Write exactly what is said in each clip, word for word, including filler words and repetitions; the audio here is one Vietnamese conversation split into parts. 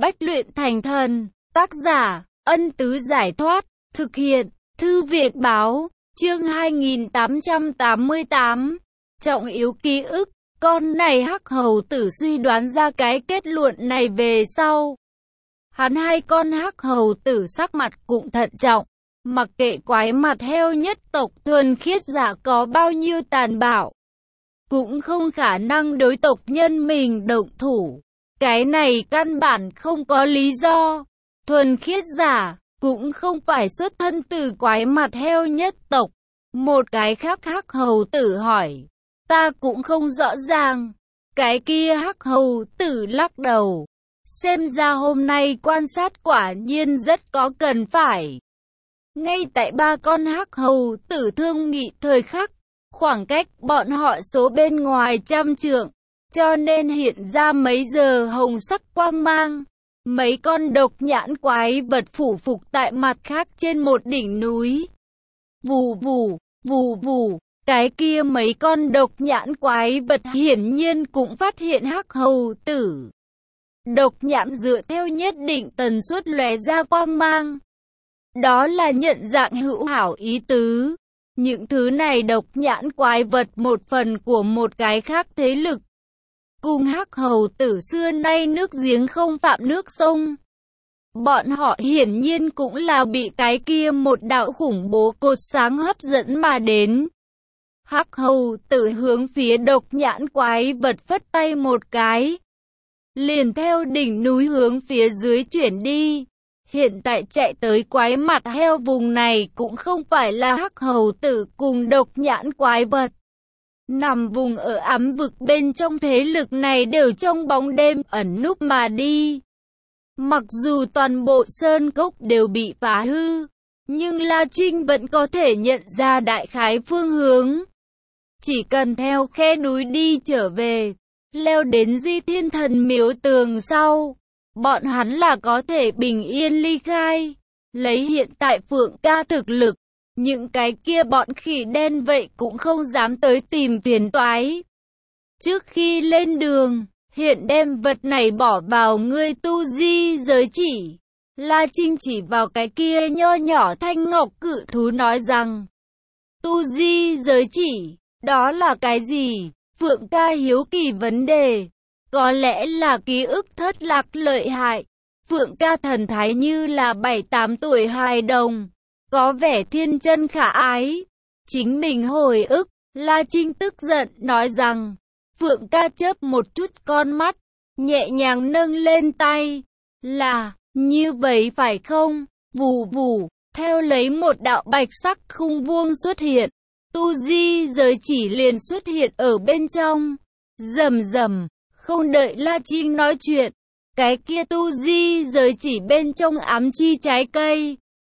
Bách luyện thành thần. Tác giả, Ân Tứ Giải Thoát. Thực hiện, Thư Việt Báo. Chương hai nghìn tám trăm tám mươi tám. Trọng yếu ký ức. Con này Hắc Hầu Tử suy đoán ra cái kết luận này về sau. Hắn hai con Hắc Hầu Tử sắc mặt cũng thận trọng. Mặc kệ quái mặt heo nhất tộc thuần khiết giả có bao nhiêu tàn bạo, cũng không khả năng đối tộc nhân mình động thủ. Cái này căn bản không có lý do. Thuần khiết giả cũng không phải xuất thân từ quái mặt heo nhất tộc. Một cái khác Hắc Hầu Tử hỏi. Ta cũng không rõ ràng. Cái kia Hắc Hầu Tử lắc đầu. Xem ra hôm nay quan sát quả nhiên rất có cần phải. Ngay tại ba con Hắc Hầu Tử thương nghị thời khắc, khoảng cách bọn họ số bên ngoài trăm trượng, cho nên hiện ra mấy giờ hồng sắc quang mang. Mấy con độc nhãn quái vật phủ phục tại mặt khác trên một đỉnh núi. Vù vù, vù vù, cái kia mấy con độc nhãn quái vật hiển nhiên cũng phát hiện Hắc Hầu Tử. Độc nhãn dựa theo nhất định tần suất lóe ra quang mang. Đó là nhận dạng hữu hảo ý tứ. Những thứ này độc nhãn quái vật một phần của một cái khác thế lực. Cùng Hắc Hầu Tử xưa nay nước giếng không phạm nước sông. Bọn họ hiển nhiên cũng là bị cái kia một đạo khủng bố cột sáng hấp dẫn mà đến. Hắc Hầu Tử hướng phía độc nhãn quái vật phất tay một cái, liền theo đỉnh núi hướng phía dưới chuyển đi. Hiện tại chạy tới quái mặt heo vùng này cũng không phải là Hắc Hầu Tử cùng độc nhãn quái vật. Nằm vùng ở ám vực bên trong thế lực này đều trong bóng đêm ẩn núp mà đi. Mặc dù toàn bộ sơn cốc đều bị phá hư, nhưng La Trinh vẫn có thể nhận ra đại khái phương hướng. Chỉ cần theo khe núi đi trở về, leo đến Di Thiên Thần miếu tường sau, bọn hắn là có thể bình yên ly khai. Lấy hiện tại Phượng ca thực lực, những cái kia bọn khỉ đen vậy cũng không dám tới tìm phiền toái. Trước khi lên đường, hiện đem vật này bỏ vào ngươi tu di giới chỉ. La Trinh chỉ vào cái kia nho nhỏ thanh ngọc cự thú nói rằng, tu di giới chỉ, đó là cái gì? Phượng ca hiếu kỳ vấn đề. Có lẽ là ký ức thất lạc lợi hại. Phượng ca thần thái như là bảy tám tuổi hài đồng, có vẻ thiên chân khả ái. Chính mình hồi ức, La Trinh tức giận nói rằng, Phượng ca chớp một chút con mắt, nhẹ nhàng nâng lên tay. Là, như vậy phải không? Vù vù, theo lấy một đạo bạch sắc khung vuông xuất hiện. Tu di giới chỉ liền xuất hiện ở bên trong. Rầm rầm, không đợi La Trinh nói chuyện, cái kia tu di giới chỉ bên trong ám chi trái cây,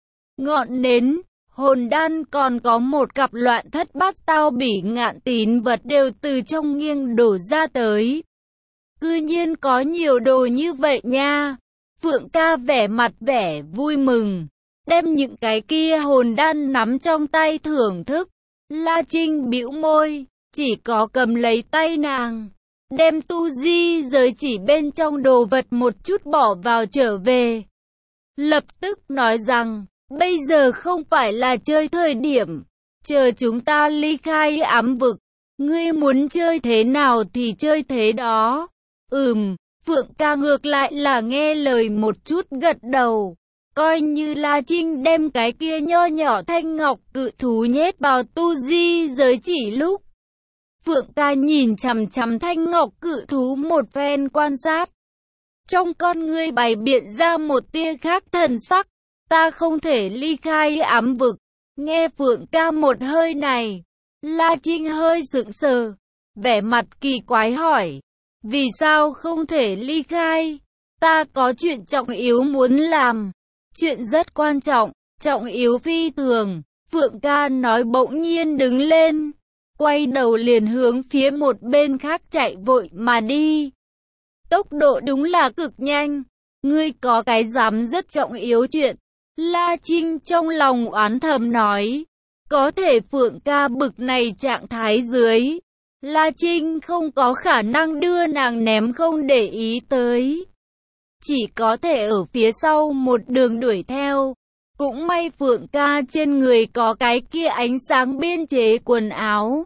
ngọn nến, hồn đan còn có một cặp loạn thất bát tao bỉ ngạn tín vật đều từ trong nghiêng đổ ra tới. Cư nhiên có nhiều đồ như vậy nha. Phượng ca vẻ mặt vẻ vui mừng, đem những cái kia hồn đan nắm trong tay thưởng thức. La Trinh bĩu môi, chỉ có cầm lấy tay nàng, đem tu di giới chỉ bên trong đồ vật một chút bỏ vào trở về. Lập tức nói rằng, bây giờ không phải là chơi thời điểm, chờ chúng ta ly khai ám vực, ngươi muốn chơi thế nào thì chơi thế đó. Ừm, Phượng ca ngược lại là nghe lời một chút gật đầu. Coi như La Trinh đem cái kia nho nhỏ thanh ngọc cự thú nhét vào tu di giới chỉ lúc, Phượng ca nhìn chằm chằm thanh ngọc cự thú một phen quan sát. Trong con ngươi bày biện ra một tia khác thần sắc. Ta không thể ly khai ám vực. Nghe Phượng ca một hơi này, La Trinh hơi sững sờ, vẻ mặt kỳ quái hỏi. Vì sao không thể ly khai? Ta có chuyện trọng yếu muốn làm. Chuyện rất quan trọng, trọng yếu phi thường. Phượng ca nói bỗng nhiên đứng lên, quay đầu liền hướng phía một bên khác chạy vội mà đi. Tốc độ đúng là cực nhanh. Ngươi có cái dám rất trọng yếu chuyện. La Trinh trong lòng oán thầm nói. Có thể Phượng ca bực này trạng thái dưới, La Trinh không có khả năng đưa nàng ném không để ý tới. chỉ có thể ở phía sau một đường đuổi theo. Cũng may Phượng ca trên người có cái kia ánh sáng biên chế quần áo.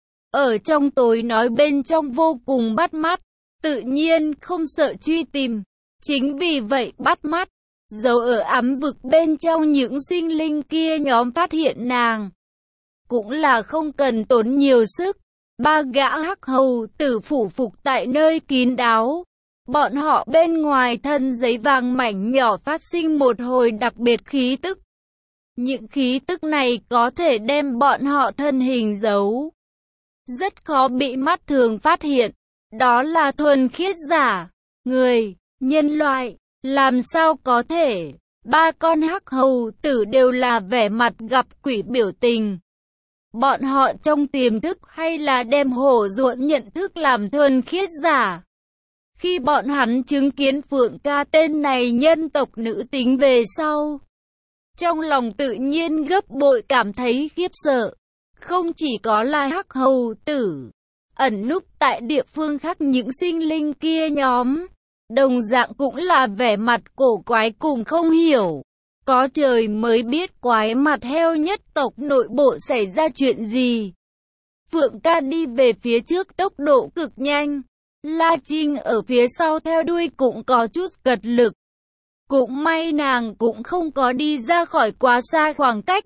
Ở trong tối nói bên trong vô cùng bắt mắt, tự nhiên không sợ truy tìm. Chính vì vậy bắt mắt, dấu ở ám vực bên trong những sinh linh kia nhóm phát hiện nàng. Cũng là không cần tốn nhiều sức, ba gã hắc hầu tử phủ phục tại nơi kín đáo. Bọn họ bên ngoài thân giấy vàng mảnh nhỏ phát sinh một hồi đặc biệt khí tức. Những khí tức này có thể đem bọn họ thân hình giấu. Rất khó bị mắt thường phát hiện. Đó là thuần khiết giả, người, nhân loại. Làm sao có thể? Ba con hắc hầu tử đều là vẻ mặt gặp quỷ biểu tình. Bọn họ trong tiềm thức hay là đem hổ ruộng nhận thức làm thuần khiết giả. Khi bọn hắn chứng kiến Phượng ca tên này nhân tộc nữ tính về sau, trong lòng tự nhiên gấp bội cảm thấy khiếp sợ. Không chỉ có là hắc hầu tử, ẩn núp tại địa phương khác những sinh linh kia nhóm, đồng dạng cũng là vẻ mặt cổ quái cùng không hiểu. Có trời mới biết quái mặt heo nhất tộc nội bộ xảy ra chuyện gì. Phượng ca đi về phía trước tốc độ cực nhanh. La Trinh ở phía sau theo đuôi cũng có chút cật lực. Cũng may nàng cũng không có đi ra khỏi quá xa khoảng cách.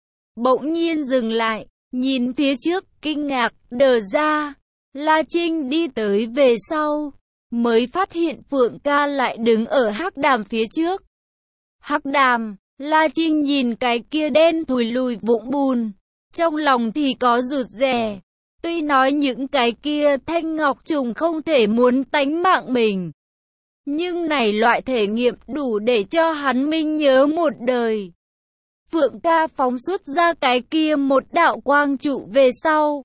Bỗng nhiên dừng lại, nhìn phía trước, kinh ngạc, đờ ra. La Trinh đi tới về sau, mới phát hiện Phượng ca lại đứng ở hắc đàm phía trước. Hắc đàm, La Trinh nhìn cái kia đen thùi lùi vũng bùn, trong lòng thì có rụt rè. Tuy nói những cái kia thanh ngọc trùng không thể muốn tánh mạng mình, nhưng này loại thể nghiệm đủ để cho hắn minh nhớ một đời. Phượng ca phóng xuất ra cái kia một đạo quang trụ về sau.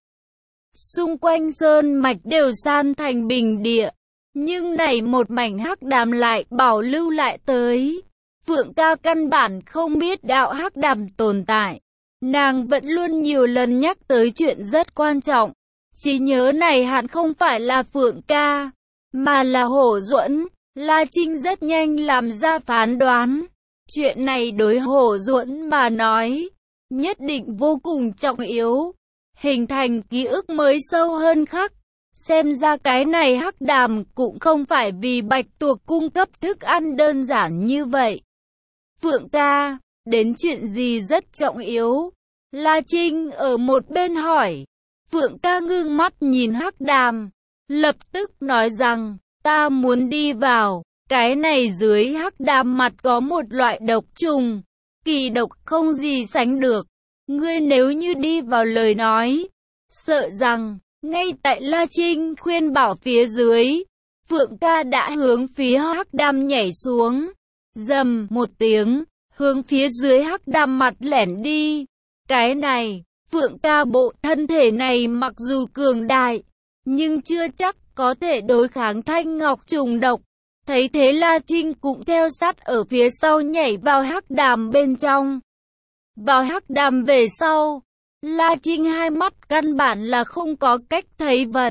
Xung quanh sơn mạch đều san thành bình địa, nhưng này một mảnh hắc đàm lại bảo lưu lại tới. Phượng ca căn bản không biết đạo hắc đàm tồn tại. Nàng vẫn luôn nhiều lần nhắc tới chuyện rất quan trọng. Trí nhớ này hẳn không phải là Phượng ca, mà là Hổ Duẫn. La Trinh rất nhanh làm ra phán đoán. Chuyện này đối Hổ Duẫn mà nói, nhất định vô cùng trọng yếu. Hình thành ký ức mới sâu hơn khắc. Xem ra cái này hắc đàm cũng không phải vì bạch tuộc cung cấp thức ăn đơn giản như vậy. Phượng ca, đến chuyện gì rất trọng yếu? La Trinh ở một bên hỏi. Phượng ca ngưng mắt nhìn hắc đàm, lập tức nói rằng, ta muốn đi vào. Cái này dưới hắc đàm mặt có một loại độc trùng, kỳ độc không gì sánh được. Ngươi nếu như đi vào lời nói, sợ rằng, ngay tại La Trinh khuyên bảo phía dưới, Phượng ca đã hướng phía hắc đàm nhảy xuống. Rầm một tiếng, hướng phía dưới hắc đàm mặt lẻn đi. Cái này, Phượng ca bộ thân thể này mặc dù cường đại, nhưng chưa chắc có thể đối kháng thanh ngọc trùng độc. Thấy thế La Trinh cũng theo sát ở phía sau nhảy vào hắc đàm bên trong. Vào hắc đàm về sau, La Trinh hai mắt căn bản là không có cách thấy vật.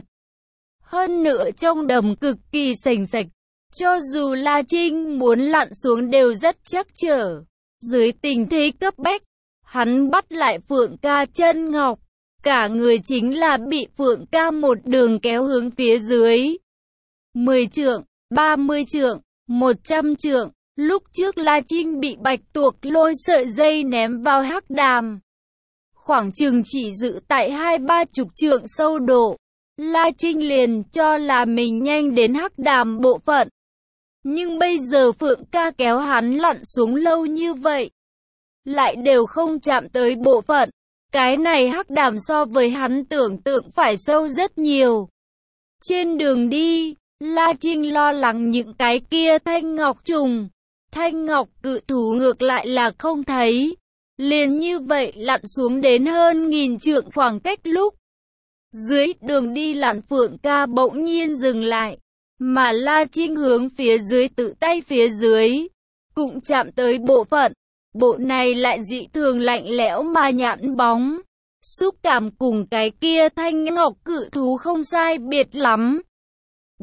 Hơn nữa trong đầm cực kỳ sành sạch, cho dù La Trinh muốn lặn xuống đều rất chắc trở. Dưới tình thế cấp bách, hắn bắt lại Phượng ca chân ngọc, cả người chính là bị Phượng ca một đường kéo hướng phía dưới. mười trượng, ba mươi trượng, một trăm trượng, lúc trước La Trinh bị bạch tuộc lôi sợi dây ném vào hắc đàm. Khoảng chừng chỉ giữ tại hai ba chục trượng sâu độ, La Trinh liền cho là mình nhanh đến hắc đàm bộ phận. Nhưng bây giờ Phượng ca kéo hắn lặn xuống lâu như vậy, lại đều không chạm tới bộ phận. Cái này hắc đàm so với hắn tưởng tượng phải sâu rất nhiều. Trên đường đi, La Trinh lo lắng những cái kia thanh ngọc trùng. Thanh ngọc cự thú ngược lại là không thấy. Liền như vậy lặn xuống đến hơn nghìn trượng khoảng cách lúc. Dưới đường đi lặn Phượng ca bỗng nhiên dừng lại. Mà La Trinh hướng phía dưới tự tay phía dưới, cũng chạm tới bộ phận. Bộ này lại dị thường lạnh lẽo mà nhẵn bóng. Xúc cảm cùng cái kia thanh ngọc cự thú không sai biệt lắm.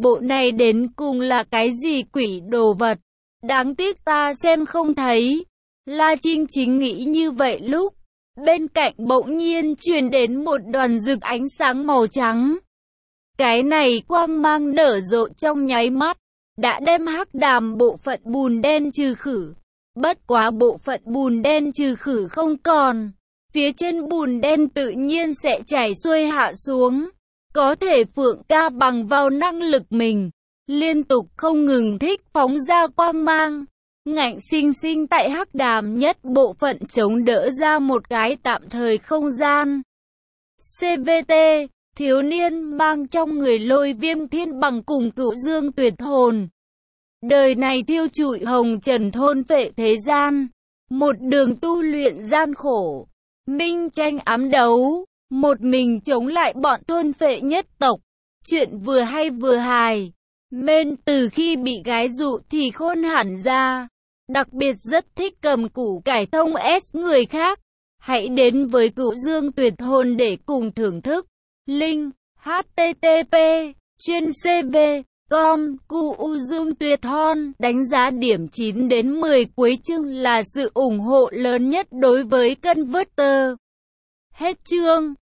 Bộ này đến cùng là cái gì quỷ đồ vật? Đáng tiếc ta xem không thấy. La Trinh chính nghĩ như vậy lúc, bên cạnh bỗng nhiên truyền đến một đoàn rực ánh sáng màu trắng. Cái này quang mang nở rộ trong nháy mắt, đã đem hắc đàm bộ phận bùn đen trừ khử. Bất quá bộ phận bùn đen trừ khử không còn, phía trên bùn đen tự nhiên sẽ chảy xuôi hạ xuống. Có thể Phượng ca bằng vào năng lực mình, liên tục không ngừng thích phóng ra quang mang, ngạnh sinh sinh tại hắc đàm nhất bộ phận chống đỡ ra một cái tạm thời không gian. xê vê tê, thiếu niên mang trong người Lôi Viêm Thiên Bằng cùng Cửu Dương Tuyệt Hồn. Đời này thiêu trụi hồng trần thôn phệ thế gian, một đường tu luyện gian khổ, minh tranh ám đấu, một mình chống lại bọn thôn phệ nhất tộc. Chuyện vừa hay vừa hài, men từ khi bị gái dụ thì khôn hẳn ra, đặc biệt rất thích cầm củ cải thông S người khác. Hãy đến với Cửu Dương Tuyệt Hồn để cùng thưởng thức. Link h t t p chuyên c v com Cửu Dương Tuyệt Hồn đánh giá điểm chín đến mười cuối chương là sự ủng hộ lớn nhất đối với Converter. Hết chương.